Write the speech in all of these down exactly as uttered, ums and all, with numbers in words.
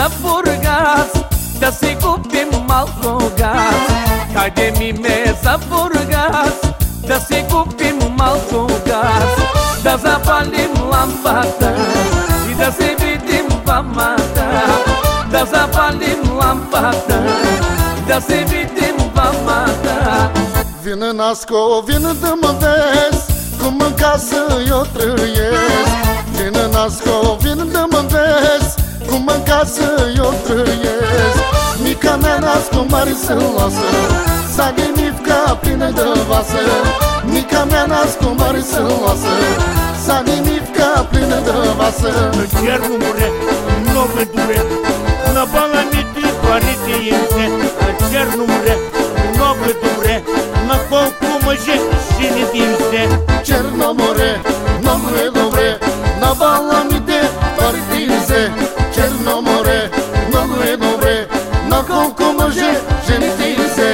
mimeza Burgas, da se kupim alkogas. Hajde mimeza Burgas, da se kupim alkogas. Da zapalim lampata i da se vidim vama da. Da zapalim lampata i da se vidim vama da. Vină nasco, vină de mă vezi cum în casă eu trăiesc. Vină nasco, vină de mă vezi cum în casă eu trăiesc. Mica mea nasco mare să lasă, s-a dimivca plină de vasă. Mica mea nasco mare să lasă, s-a dimivca plină de vasă. Chiar nu mure, nu mă dure, na bala mi ti pare te este. Chiar nu mure, nu mă dure, na colcu mă je și ne dinse. Cer nu more, nu mă dure, na bala mi te pare te este. Cer nu more, nu mă dure, na colcu mă je și ne dinse.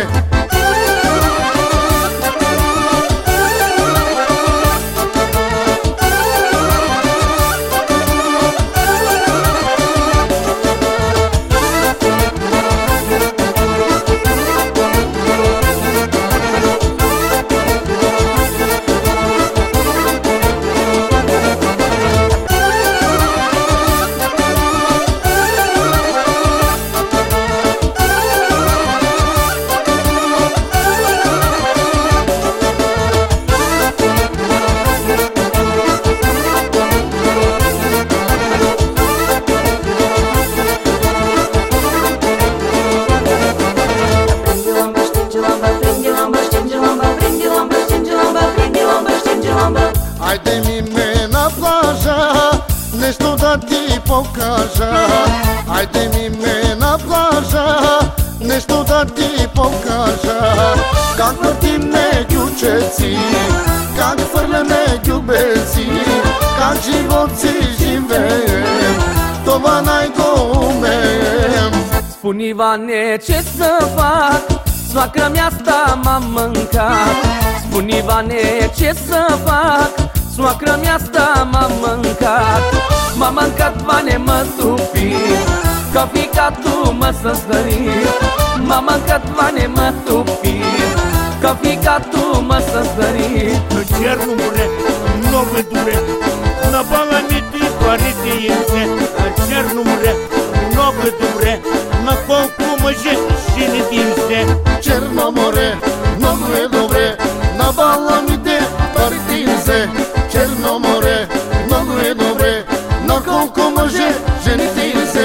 Haide mime na plaja, nešto da ti pokaža. Haide mime na plaža, nešto da ti pokaža. Kak vrtim među čeci, kak frle među beci, kak živoci živem, to va najgomem. Spun Ivane ce să fac, soacră mea asta m-a mâncat. Spun Ivane ce să fac, soacră mea asta m-a mâncat. M-a mâncat, Vane, mă tupi, ca fiica-tu mă să-nsări. M-a mâncat, Vane, mă tupi, ca fiica-tu mă să-nsări. Chiar nu mure, nu mă dure, na bala mi ti pare te este. Chiar nu mure, nu mă dure, na colcu mă je și ne dinse. Cer nu more, nu mă dure, na bala mi te pare te este. Cer nu more, nu mă dure, na colcu mă je și ne dinse.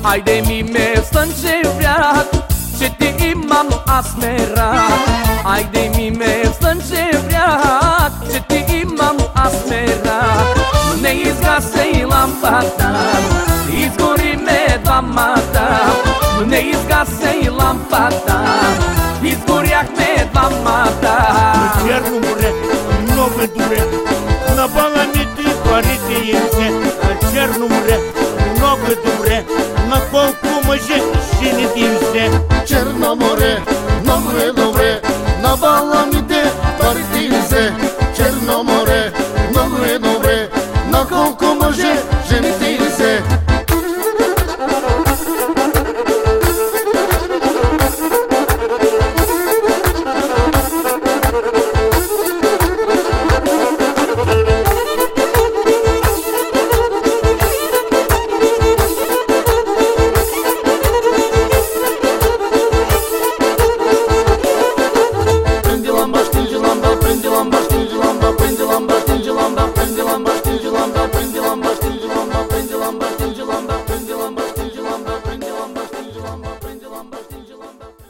Ai de mine stânce vreac, ce te imam nu asmerat. Ai de mine stânce vreac, ce te imam nu asmerat. Ne izgasei lampada, izgori me dva mata. Ne izgasei lampada, izgoriak me dva mata. Cernurile, много добре, на баланите парите им се. Черноморе, много добре, на колко мъже жените им се. Черноморе, много е добре, на баланите парите им се. Черноморе, много е добре, на колко мъже жените